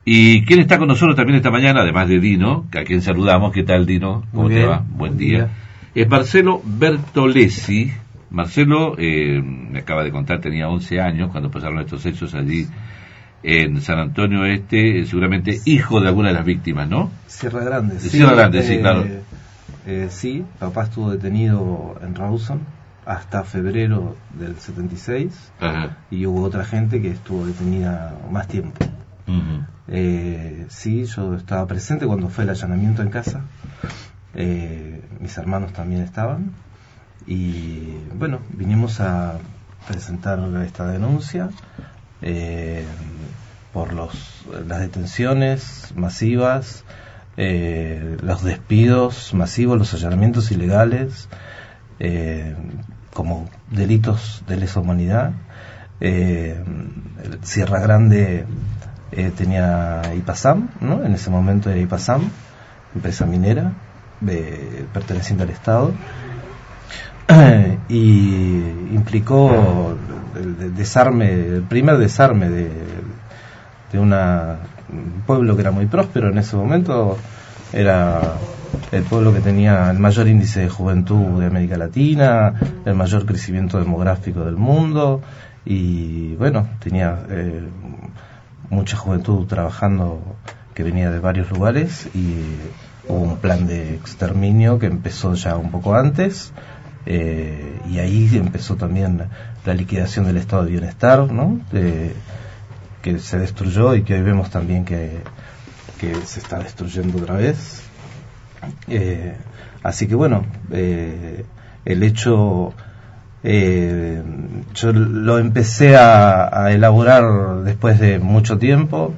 ¿Y quién está con nosotros también esta mañana, además de Dino, a quien saludamos? ¿Qué tal, Dino? ¿Cómo te va? Buen día. Es Marcelo Bertolesi. Marcelo, me acaba de contar, tenía 11 años cuando pasaron estos hechos allí en San Antonio Este, seguramente hijo de alguna de las víctimas, ¿no? Sierra Grande. Sí, Sierra Grande, sí, claro. Sí, papá estuvo detenido en Rawson hasta febrero del 76. Ajá. Y hubo otra gente que estuvo detenida más tiempo. Uh-huh. Sí, yo estaba presente cuando fue el allanamiento en casa. Mis hermanos también estaban. Y bueno, vinimos a presentar esta denuncia por las detenciones masivas, los despidos masivos, los allanamientos ilegales, como delitos de lesa humanidad. Sierra Grande tenía IPASAM, ¿no? En ese momento era IPASAM, empresa minera perteneciente al Estado, y implicó el primer desarme de un pueblo que era muy próspero en ese momento. Era el pueblo que tenía el mayor índice de juventud de América Latina, el mayor crecimiento demográfico del mundo, y bueno, tenía mucha juventud trabajando que venía de varios lugares, y hubo un plan de exterminio que empezó ya un poco antes, y ahí empezó también la liquidación del estado de bienestar, ¿no? Que se destruyó y que hoy vemos también que se está destruyendo otra vez. Así que bueno, el hecho yo lo empecé a elaborar después de mucho tiempo,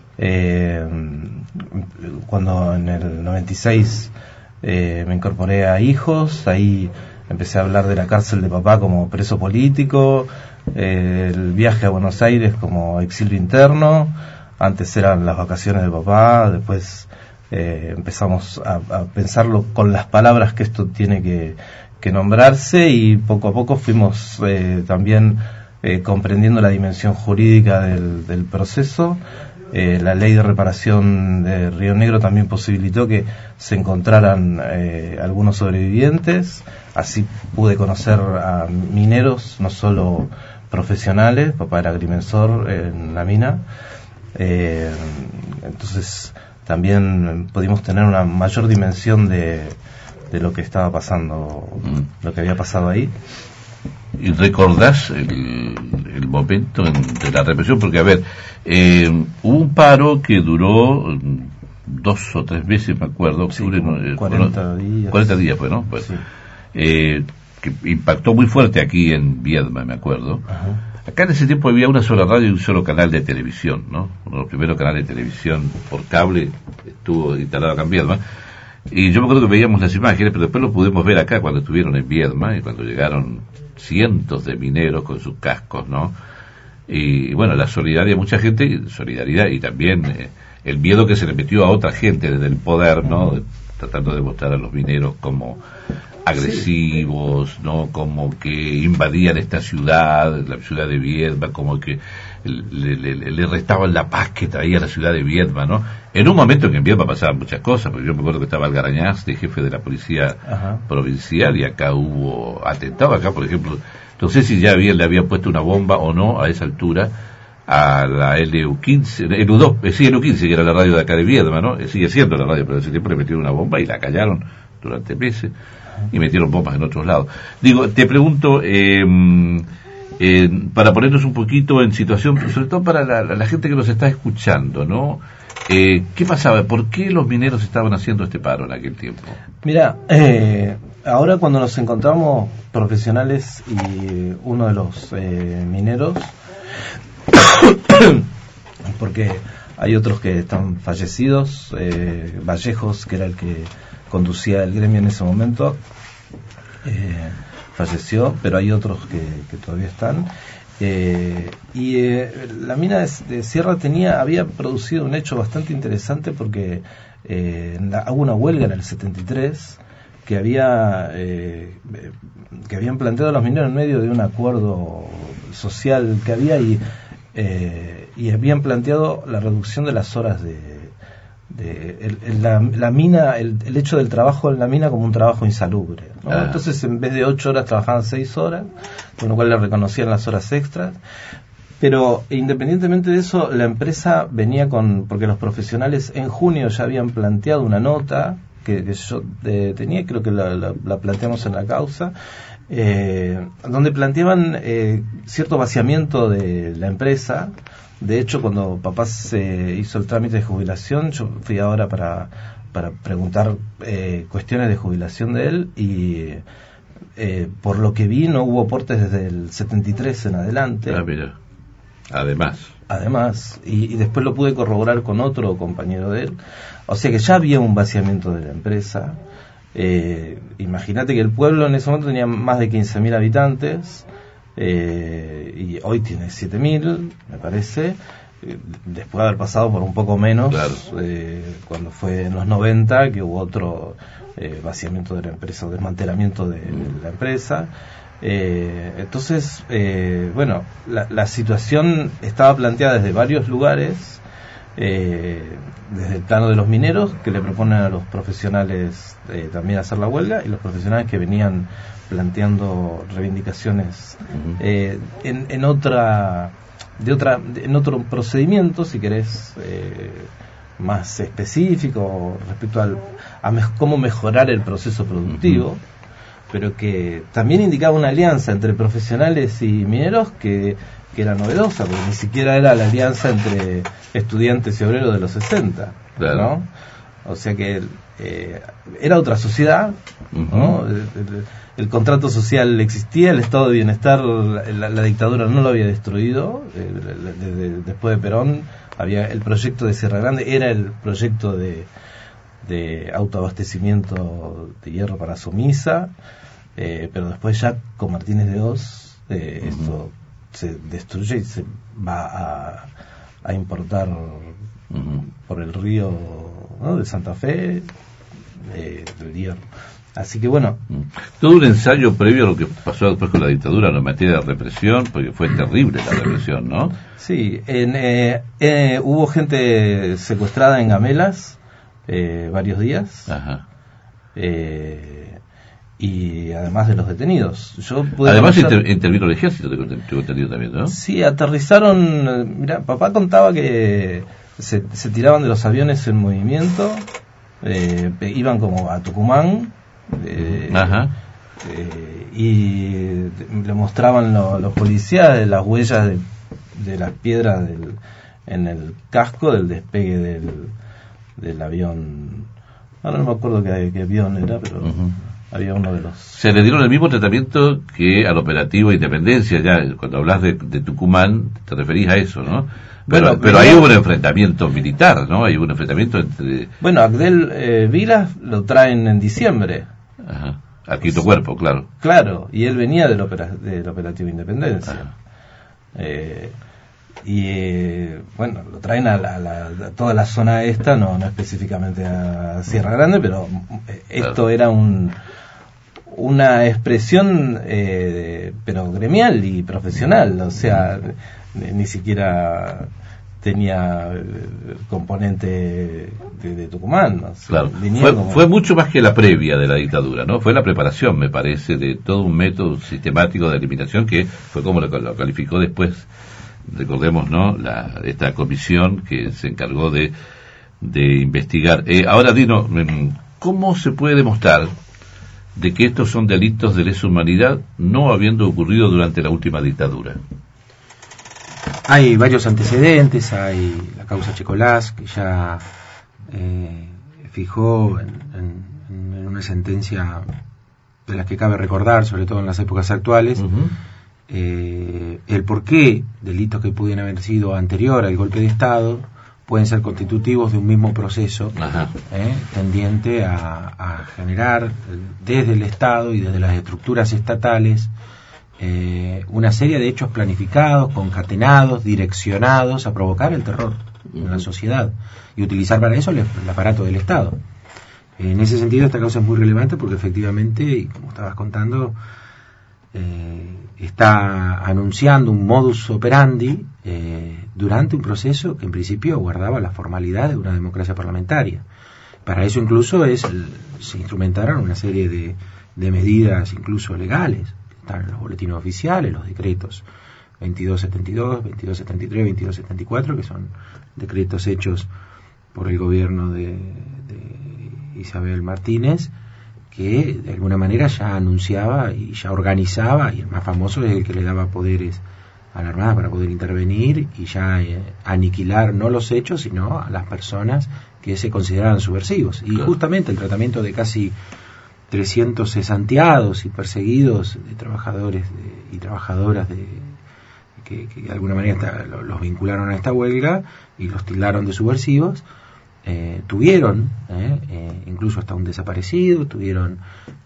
cuando en el 96 me incorporé a Hijos. Ahí empecé a hablar de la cárcel de papá como preso político, el viaje a Buenos Aires como exilio interno. Antes eran las vacaciones de papá, después empezamos a pensarlo con las palabras que esto tiene que nombrarse, y poco a poco fuimos también comprendiendo la dimensión jurídica del proceso. La ley de reparación de Río Negro también posibilitó que se encontraran algunos sobrevivientes. Así pude conocer a mineros, no solo profesionales. Papá era agrimensor en la mina. Entonces también pudimos tener una mayor dimensión de lo que estaba pasando, lo que había pasado ahí. ¿Y recordás el momento de la represión? Porque, a ver, hubo un paro que duró 2 o 3 meses, me acuerdo. Sí, octubre, 40 días. 40 días fue, ¿no? Pues, sí. Que impactó muy fuerte aquí en Viedma, me acuerdo. Ajá. Acá en ese tiempo había una sola radio y un solo canal de televisión, ¿no? Uno de los primeros canales de televisión por cable estuvo instalado acá en Viedma. Y yo me acuerdo que veíamos las imágenes, pero después lo pudimos ver acá cuando estuvieron en Viedma y cuando llegaron cientos de mineros con sus cascos, ¿no? Y bueno, la solidaridad de mucha gente, solidaridad, y también el miedo que se le metió a otra gente desde el poder, ¿no? Tratando de mostrar a los mineros como agresivos, sí, ¿no? Como que invadían esta ciudad, la ciudad de Viedma, como que le restaban la paz que traía la ciudad de Viedma, ¿no? En un momento en que en Viedma pasaban muchas cosas, porque yo me acuerdo que estaba Algarañaz, de jefe de la policía provincial, y acá hubo atentado. Acá, por ejemplo, no sé si ya le habían puesto una bomba o no a esa altura a la LU15, LU2, sí, LU15, que era la radio de acá de Viedma, ¿no? Sigue siendo la radio, pero en ese tiempo le metieron una bomba y la callaron durante meses, y metieron bombas en otros lados. Digo, te pregunto, para ponernos un poquito en situación, sobre todo para la gente que nos está escuchando, ¿no? ¿Qué pasaba? ¿Por qué los mineros estaban haciendo este paro en aquel tiempo? Mira, ahora cuando nos encontramos profesionales y uno de los mineros, porque hay otros que están fallecidos, Vallejos, que era el que conducía el gremio en ese momento, falleció, pero hay otros que todavía están. La mina de Sierra había producido un hecho bastante interesante, porque hubo una huelga en el 73 que habían planteado los mineros en medio de un acuerdo social que había, y y habían planteado la reducción de las horas la mina, el hecho del trabajo en la mina como un trabajo insalubre, ¿no? Entonces, en vez de 8 horas trabajaban 6 horas, con lo cual le reconocían las horas extras. Pero independientemente de eso, la empresa venía porque los profesionales en junio ya habían planteado una nota que yo tenía, creo que la planteamos en la causa, donde planteaban cierto vaciamiento de la empresa. De hecho, cuando papá se hizo el trámite de jubilación, yo fui ahora para preguntar cuestiones de jubilación de él, y por lo que vi no hubo aportes desde el 73 en adelante. Mira. Además, y después lo pude corroborar con otro compañero de él. O sea que ya había un vaciamiento de la empresa. Imagínate que el pueblo en ese momento tenía más de 15.000 habitantes, y hoy tiene 7.000, me parece, después de haber pasado por un poco menos, claro. Cuando fue en los 90 que hubo otro vaciamiento de la empresa, o desmantelamiento de la empresa. Entonces, bueno, la situación estaba planteada desde varios lugares, desde el plano de los mineros, que le proponen a los profesionales también hacer la huelga, y los profesionales que venían planteando reivindicaciones en otro procedimiento, si querés, más específico respecto a cómo mejorar el proceso productivo, pero que también indicaba una alianza entre profesionales y mineros que era novedosa, porque ni siquiera era la alianza entre estudiantes y obreros de los 60, claro. ¿No? O sea que era otra sociedad, ¿no? El contrato social existía, el estado de bienestar, la dictadura no lo había destruido. Después de Perón había el proyecto de Sierra Grande, era el proyecto de autoabastecimiento de hierro para Sumisa, pero después ya con Martínez de Hoz esto se destruye y se va a importar por el río, ¿no?, de Santa Fe, del hierro. Así que bueno, todo un ensayo previo a lo que pasó después con la dictadura en materia de represión, porque fue terrible la represión, ¿no? Sí, hubo gente secuestrada en Gamelas varios días. Ajá. Y además de los detenidos. Además intervino el ejército, tengo entendido también, ¿no? Sí, aterrizaron. Mirá, papá contaba que se tiraban de los aviones en movimiento, iban como a Tucumán, y le mostraban los policías las huellas de las piedras en el casco del despegue del avión. Ahora no me acuerdo qué avión era, pero había uno de los... Se le dieron el mismo tratamiento que al operativo Independencia. Ya cuando hablas de Tucumán te referís a eso, ¿no? Pero ahí hubo un enfrentamiento militar, ¿no? Hay un enfrentamiento entre... Bueno, Abdel Vilas lo traen en diciembre. Ajá. Al quinto cuerpo, claro. Claro, y él venía del operativo Independencia. Bueno, lo traen a toda la zona esta, no específicamente a Sierra Grande, pero esto era una expresión pero gremial y profesional, o sea, ni siquiera tenía componente de Tucumán, ¿no? Claro, fue mucho más que la previa de la dictadura, ¿no? Fue la preparación, me parece, de todo un método sistemático de eliminación, que fue como lo calificó después, recordemos, ¿no?, esta comisión que se encargó de investigar. Ahora, Dino, ¿cómo se puede demostrar de que estos son delitos de lesa humanidad no habiendo ocurrido durante la última dictadura? Hay varios antecedentes. Hay la causa Checolás, que ya fijó en una sentencia de las que cabe recordar, sobre todo en las épocas actuales, el porqué delitos que pudieran haber sido anterior al golpe de Estado pueden ser constitutivos de un mismo proceso tendiente a generar desde el Estado y desde las estructuras estatales una serie de hechos planificados, concatenados, direccionados a provocar el terror en la sociedad y utilizar para eso el aparato del Estado. En ese sentido, esta causa es muy relevante porque efectivamente, y como estabas contando, está anunciando un modus operandi durante un proceso que en principio guardaba la formalidad de una democracia parlamentaria. Para eso incluso se instrumentaron una serie de medidas incluso legales, que están en los boletines oficiales, los decretos 2272, 2273, 2274, que son decretos hechos por el gobierno de Isabel Martínez, que de alguna manera ya anunciaba y ya organizaba, y el más famoso es el que le daba poderes a la Armada para poder intervenir y ya aniquilar no los hechos, sino a las personas que se consideraban subversivos. Y justamente el tratamiento de casi 300 cesanteados y perseguidos de trabajadores y trabajadoras que de alguna manera los vincularon a esta huelga y los tildaron de subversivos, tuvieron incluso hasta un desaparecido, tuvieron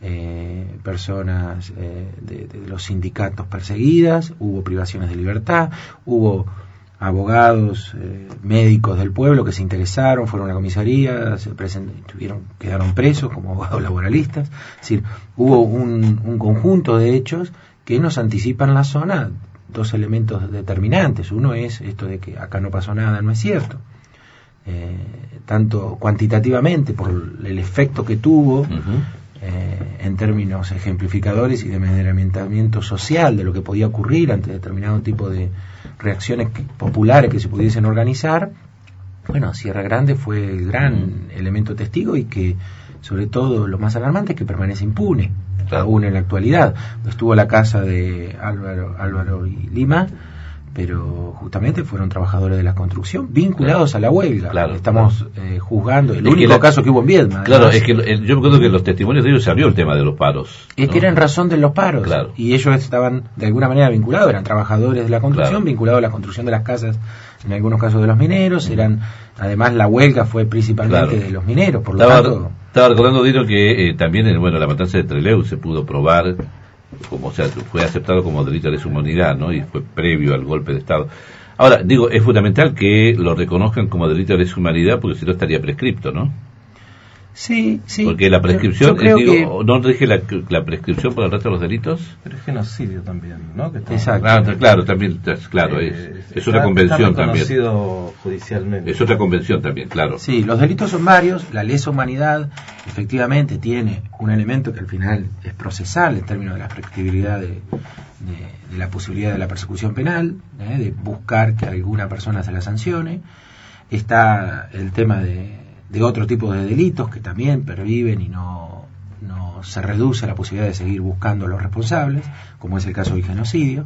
personas de los sindicatos perseguidas, hubo privaciones de libertad, hubo abogados, médicos del pueblo que se interesaron, fueron a la comisaría, quedaron presos como abogados laboralistas. Es decir, hubo un conjunto de hechos que nos anticipan la zona dos elementos determinantes. Uno es esto de que acá no pasó nada, no es cierto. Tanto cuantitativamente por el efecto que tuvo en términos ejemplificadores y de amedrentamiento social de lo que podía ocurrir ante determinado tipo de reacciones populares que se pudiesen organizar. Bueno, Sierra Grande fue el gran elemento testigo y que, sobre todo, lo más alarmante es que permanece impune, aún en la actualidad. Estuvo la casa de Álvaro y Lima, pero justamente fueron trabajadores de la construcción vinculados a la huelga. Estamos juzgando el único caso que hubo en Viedma. Claro, es que yo me acuerdo que en los testimonios de ellos se abrió el tema de los paros. Es que era en razón de los paros, y ellos estaban de alguna manera vinculados, eran trabajadores de la construcción, vinculados a la construcción de las casas, en algunos casos de los mineros, además la huelga fue principalmente de los mineros, por lo tanto... Estaba recordando, Dino, que también la matanza de Trelew se pudo probar, fue aceptado como delito de lesa humanidad, ¿no? Y fue previo al golpe de Estado. Ahora, digo, es fundamental que lo reconozcan como delito de lesa humanidad, porque si no estaría prescripto, ¿no? Sí. Porque la prescripción, ¿no rige la prescripción por el resto de los delitos? Pero es genocidio también, ¿no? Exacto. Claro, también, claro, es otra convención también. Judicialmente. Es otra convención también, claro. Sí, los delitos son varios, la lesa humanidad efectivamente tiene un elemento que al final es procesal en términos de la prescriptibilidad de la posibilidad de la persecución penal, de buscar que alguna persona se la sancione. Está el tema de otro tipo de delitos que también perviven y no se reduce la posibilidad de seguir buscando a los responsables, como es el caso del genocidio.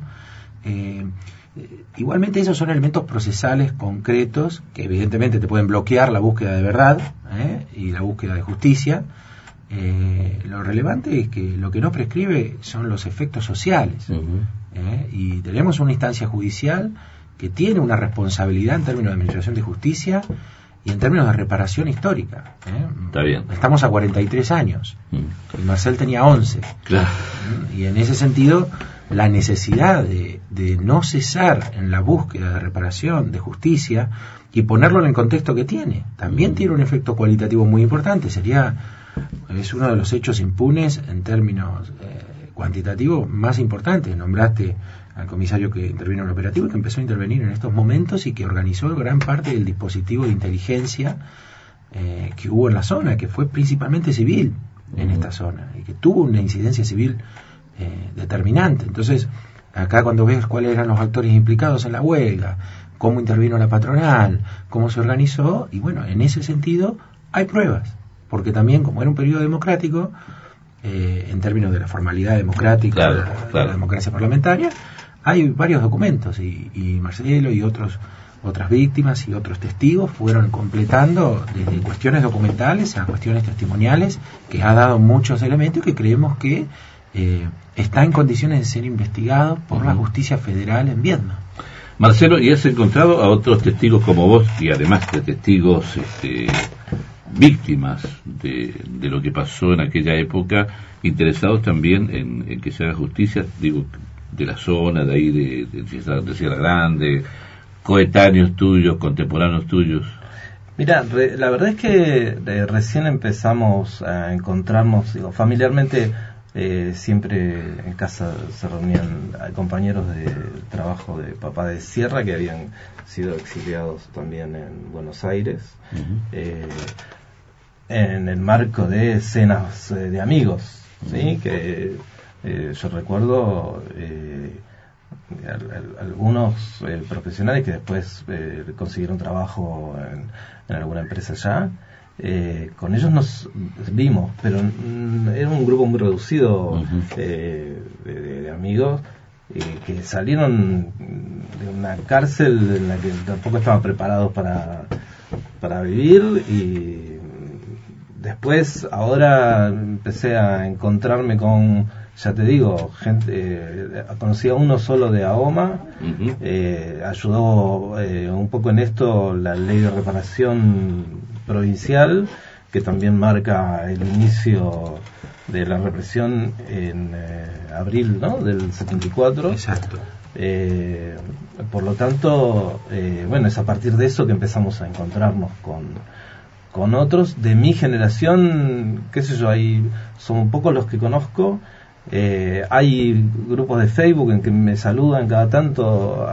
Igualmente esos son elementos procesales concretos que evidentemente te pueden bloquear la búsqueda de verdad y la búsqueda de justicia. Lo relevante es que lo que no prescribe son los efectos sociales, y tenemos una instancia judicial que tiene una responsabilidad en términos de administración de justicia y en términos de reparación histórica. Está bien. Estamos a 43 años. Y Marcel tenía 11. Claro. Y en ese sentido, la necesidad de no cesar en la búsqueda de reparación, de justicia, y ponerlo en el contexto que tiene, también tiene un efecto cualitativo muy importante. Es uno de los hechos impunes en términos cuantitativos más importantes. Nombraste al comisario que intervino en el operativo y que empezó a intervenir en estos momentos y que organizó gran parte del dispositivo de inteligencia que hubo en la zona, que fue principalmente civil en esta zona y que tuvo una incidencia civil determinante. Entonces, acá cuando ves cuáles eran los actores implicados en la huelga, cómo intervino la patronal, cómo se organizó, y bueno, en ese sentido hay pruebas, porque también como era un periodo democrático, en términos de la formalidad democrática, de la democracia parlamentaria, hay varios documentos y Marcelo y otras víctimas y otros testigos fueron completando desde cuestiones documentales a cuestiones testimoniales, que ha dado muchos elementos que creemos que está en condiciones de ser investigado por la justicia federal en Viedma. Marcelo, ¿y has encontrado a otros testigos como vos, y además de testigos víctimas de lo que pasó en aquella época, interesados también en que se haga justicia, digo, de la zona, de ahí, de Sierra Grande, coetáneos tuyos, contemporáneos tuyos? Mira, la verdad es que recién empezamos a encontrarnos, familiarmente siempre en casa se reunían compañeros de trabajo de papá de Sierra que habían sido exiliados también en Buenos Aires, en el marco de cenas de amigos, ¿sí? Que yo recuerdo algunos profesionales que después consiguieron trabajo en alguna empresa allá. Con ellos nos vimos, pero era un grupo muy reducido de amigos que salieron de una cárcel en la que tampoco estaban preparados para vivir, y después ahora empecé a encontrarme con, ya te digo, gente, conocí a uno solo de AOMA, ayudó un poco en esto la ley de reparación provincial, que también marca el inicio de la represión en abril, ¿no?, del 74. Exacto. Por lo tanto, bueno, es a partir de eso que empezamos a encontrarnos con otros de mi generación, qué sé yo, ahí son pocos los que conozco. Hay grupos de Facebook en que me saludan cada tanto,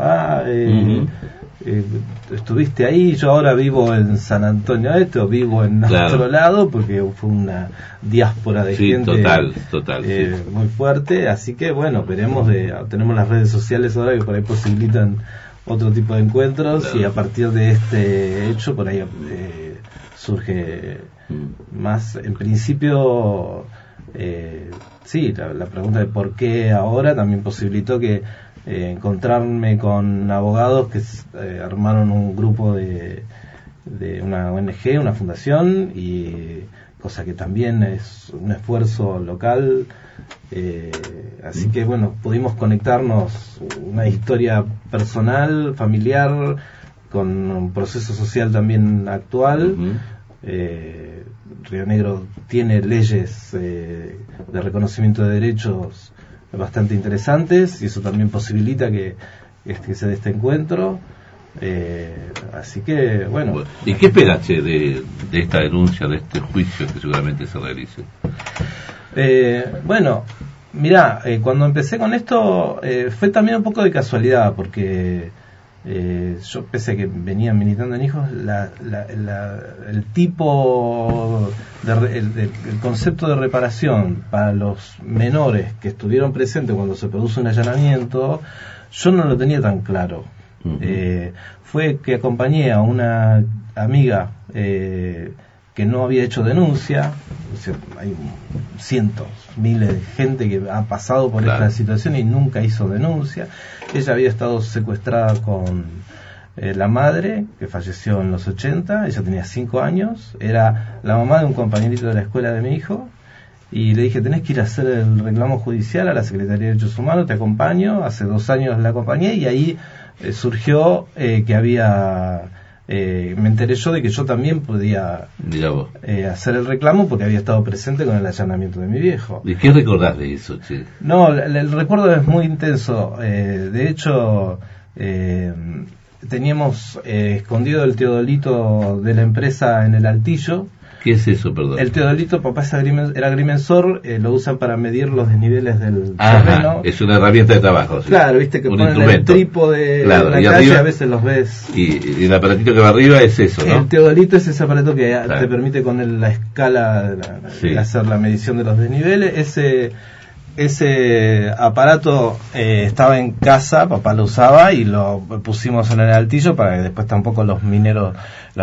estuviste ahí, yo ahora vivo en San Antonio o vivo en otro lado, porque fue una diáspora de gente total, muy fuerte, así que bueno, tenemos las redes sociales ahora que por ahí posibilitan otro tipo de encuentros, y a partir de este hecho por ahí surge más, en principio sí, la pregunta de por qué ahora también posibilitó que encontrarme con abogados que armaron un grupo de una ONG, una fundación, y cosa que también es un esfuerzo local, así que bueno, pudimos conectarnos, una historia personal, familiar, con un proceso social también actual. Río Negro tiene leyes de reconocimiento de derechos bastante interesantes, y eso también posibilita que se dé este encuentro. Así que bueno. ¿Y qué esperaste de esta denuncia, de este juicio que seguramente se realice? Bueno, mirá, cuando empecé con esto fue también un poco de casualidad, porque yo, pese a que venía militando en hijos, el tipo el concepto de reparación para los menores que estuvieron presentes cuando se produce un allanamiento, yo no lo tenía tan claro. Fue que acompañé a una amiga que no había hecho denuncia. O sea, hay cientos, miles de gente que ha pasado por esta situación y nunca hizo denuncia. Ella había estado secuestrada con la madre, que falleció en los 80, ella tenía 5 años, era la mamá de un compañerito de la escuela de mi hijo, y le dije, tenés que ir a hacer el reclamo judicial a la Secretaría de Derechos Humanos, te acompaño. Hace 2 años la acompañé, y ahí surgió que había... me enteré yo de que yo también podía hacer el reclamo, porque había estado presente con el allanamiento de mi viejo. ¿Y qué recordás de eso, che? No, el recuerdo es muy intenso. De hecho, teníamos escondido el teodolito de la empresa en el altillo. ¿Qué es eso, perdón? El teodolito, papá era agrimensor, lo usan para medir los desniveles del terreno. Es una herramienta de trabajo. ¿Sí? Claro, viste que ponen el trípode en la calle, arriba, a veces los ves. Y el aparatito que va arriba es eso, ¿no? El teodolito es ese aparato que te permite con la escala hacer la medición de los desniveles. Ese aparato estaba en casa, papá lo usaba, y lo pusimos en el altillo para que después tampoco los mineros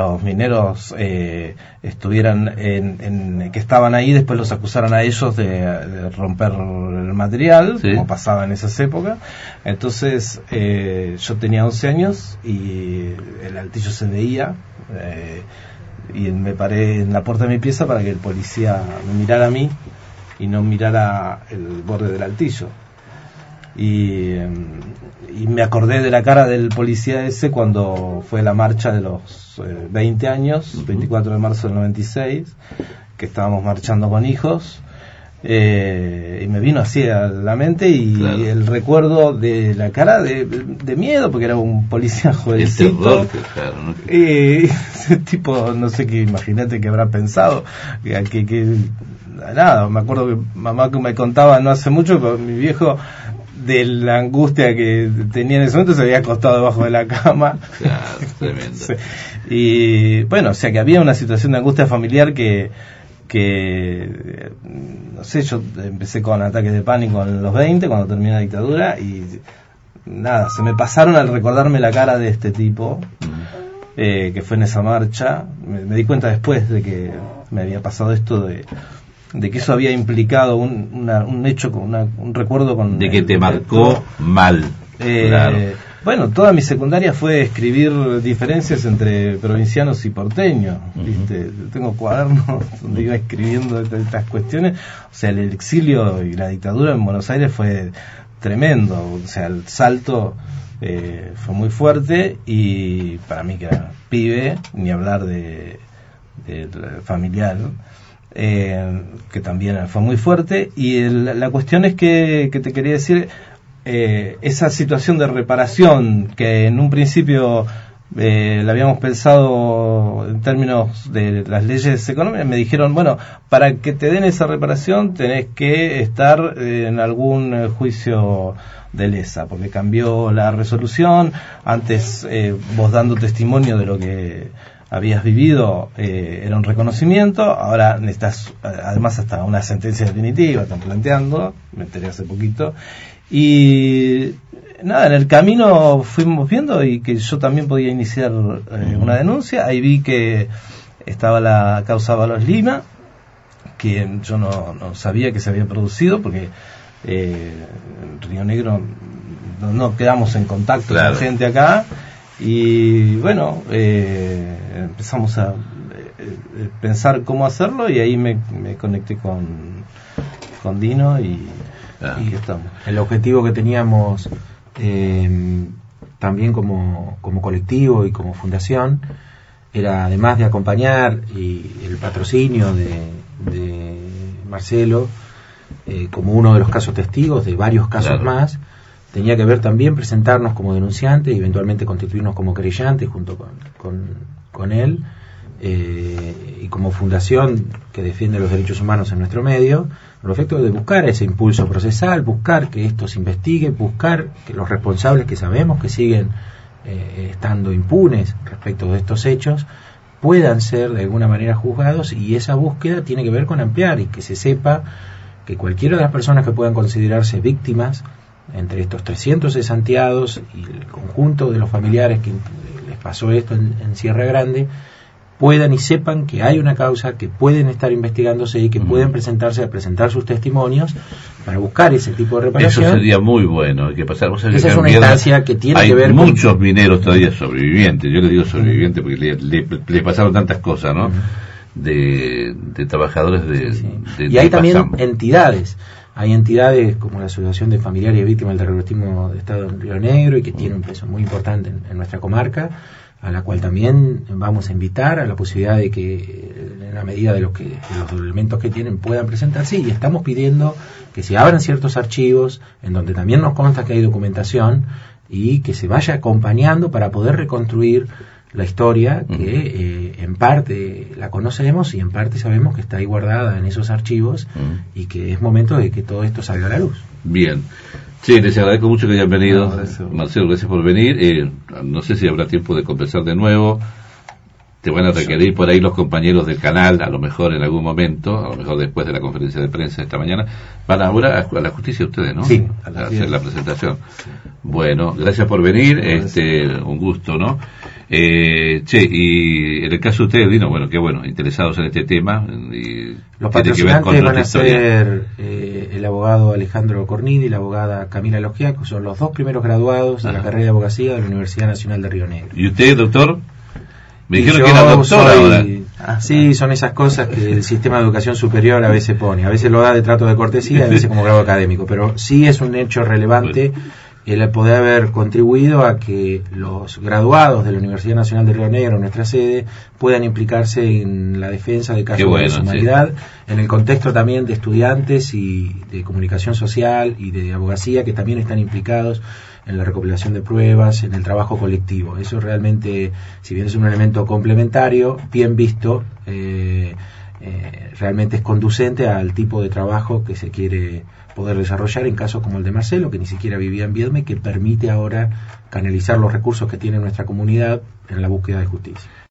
estuvieran que estaban ahí, después los acusaran a ellos de romper el material, como pasaba en esas épocas. Entonces yo tenía 11 años y el altillo se veía, y me paré en la puerta de mi pieza para que el policía me mirara a mí y no mirara el borde del altillo. Y me acordé de la cara del policía ese cuando fue la marcha de los 20 años, 24 de marzo del 96, que estábamos marchando con hijos, y me vino así a la mente, y el recuerdo de la cara de miedo, porque era un policía jovencito, y ese tipo, no sé qué, imagínate que habrá pensado, que nada, me acuerdo que mamá que me contaba no hace mucho, pero mi viejo, de la angustia que tenía en ese momento, se había acostado debajo de la cama. Claro, tremendo. Sí. Y bueno, o sea que había una situación de angustia familiar que no sé, yo empecé con ataques de pánico en los 20, cuando terminé la dictadura, y nada, se me pasaron al recordarme la cara de este tipo, que fue en esa marcha. Me di cuenta después de que me había pasado esto de que eso había implicado un hecho, con un recuerdo con... De que te marcó mal. Claro. Bueno, toda mi secundaria fue escribir diferencias entre provincianos y porteños, ¿viste? Tengo cuadernos donde iba escribiendo estas cuestiones. O sea, el exilio y la dictadura en Buenos Aires fue tremendo. O sea, el salto fue muy fuerte, y para mí, que era pibe, ni hablar de familiar, que también fue muy fuerte. Y la cuestión es que te quería decir, esa situación de reparación que en un principio la habíamos pensado en términos de las leyes económicas, me dijeron, bueno, para que te den esa reparación tenés que estar en algún juicio de lesa, porque cambió la resolución. Antes vos dando testimonio de lo que habías vivido era un reconocimiento, ahora necesitas además hasta una sentencia definitiva, están planteando, me enteré hace poquito. Y nada, en el camino fuimos viendo y que yo también podía iniciar una denuncia. Ahí vi que estaba la causa Valos Lima, que yo no sabía que se había producido, porque en Río Negro no quedamos en contacto, claro, con gente acá. Y bueno, empezamos a pensar cómo hacerlo, y ahí me conecté con Dino y estamos. El objetivo que teníamos también como colectivo y como fundación era, además de acompañar y el patrocinio de Marcelo como uno de los casos testigos de varios casos, claro, más, tenía que ver también presentarnos como denunciantes y eventualmente constituirnos como querellantes junto con él, y como fundación que defiende los derechos humanos en nuestro medio, con el efecto de buscar ese impulso procesal, buscar que esto se investigue, buscar que los responsables, que sabemos que siguen estando impunes respecto de estos hechos, puedan ser de alguna manera juzgados. Y esa búsqueda tiene que ver con ampliar y que se sepa que cualquiera de las personas que puedan considerarse víctimas, entre estos 300 cesanteados y el conjunto de los familiares que les pasó esto en Sierra Grande, puedan y sepan que hay una causa, que pueden estar investigándose y que pueden presentarse a presentar sus testimonios para buscar ese tipo de reparación. Eso sería muy bueno, que pasar. Esa es una instancia que tiene que ver con... Hay muchos mineros todavía sobrevivientes, yo le digo sobrevivientes porque le pasaron tantas cosas, ¿no? De trabajadores de y hay también entidades. Hay entidades como la Asociación de Familiares y Víctimas del Terrorismo de Estado en Río Negro, y que tiene un peso muy importante en nuestra comarca, a la cual también vamos a invitar a la posibilidad de que, en la medida de los elementos que tienen, puedan presentarse. Y estamos pidiendo que se abran ciertos archivos en donde también nos consta que hay documentación, y que se vaya acompañando para poder reconstruir la historia que en parte la conocemos y en parte sabemos que está ahí guardada en esos archivos, y que es momento de que todo esto salga a la luz. Bien. Sí, les agradezco mucho que hayan venido. Marcelo, gracias por venir. No sé si habrá tiempo de conversar de nuevo. Te van a requerir por ahí los compañeros del canal, a lo mejor en algún momento, a lo mejor después de la conferencia de prensa esta mañana. Van ahora a la justicia ustedes, ¿no? Sí, a hacer la presentación. Bueno, gracias por venir, un gusto, ¿no? Y en el caso de ustedes, Dino, bueno, qué bueno, interesados en este tema. Y los patrocinantes van a ser el abogado Alejandro Cornidi y la abogada Camila Logiaco, son los dos primeros graduados de la carrera de abogacía de la Universidad Nacional de Río Negro. ¿Y usted, doctor? Me dijeron que era doctor ahora. Sí, son esas cosas que el sistema de educación superior a veces pone. A veces lo da de trato de cortesía, a veces como grado académico. Pero sí es un hecho relevante el poder haber contribuido a que los graduados de la Universidad Nacional de Río Negro, nuestra sede, puedan implicarse en la defensa de casos de deshumanidad, en el contexto también de estudiantes y de comunicación social y de abogacía que también están implicados en la recopilación de pruebas, en el trabajo colectivo. Eso realmente, si bien es un elemento complementario, bien visto, realmente es conducente al tipo de trabajo que se quiere poder desarrollar en casos como el de Marcelo, que ni siquiera vivía en Viedma y que permite ahora canalizar los recursos que tiene nuestra comunidad en la búsqueda de justicia.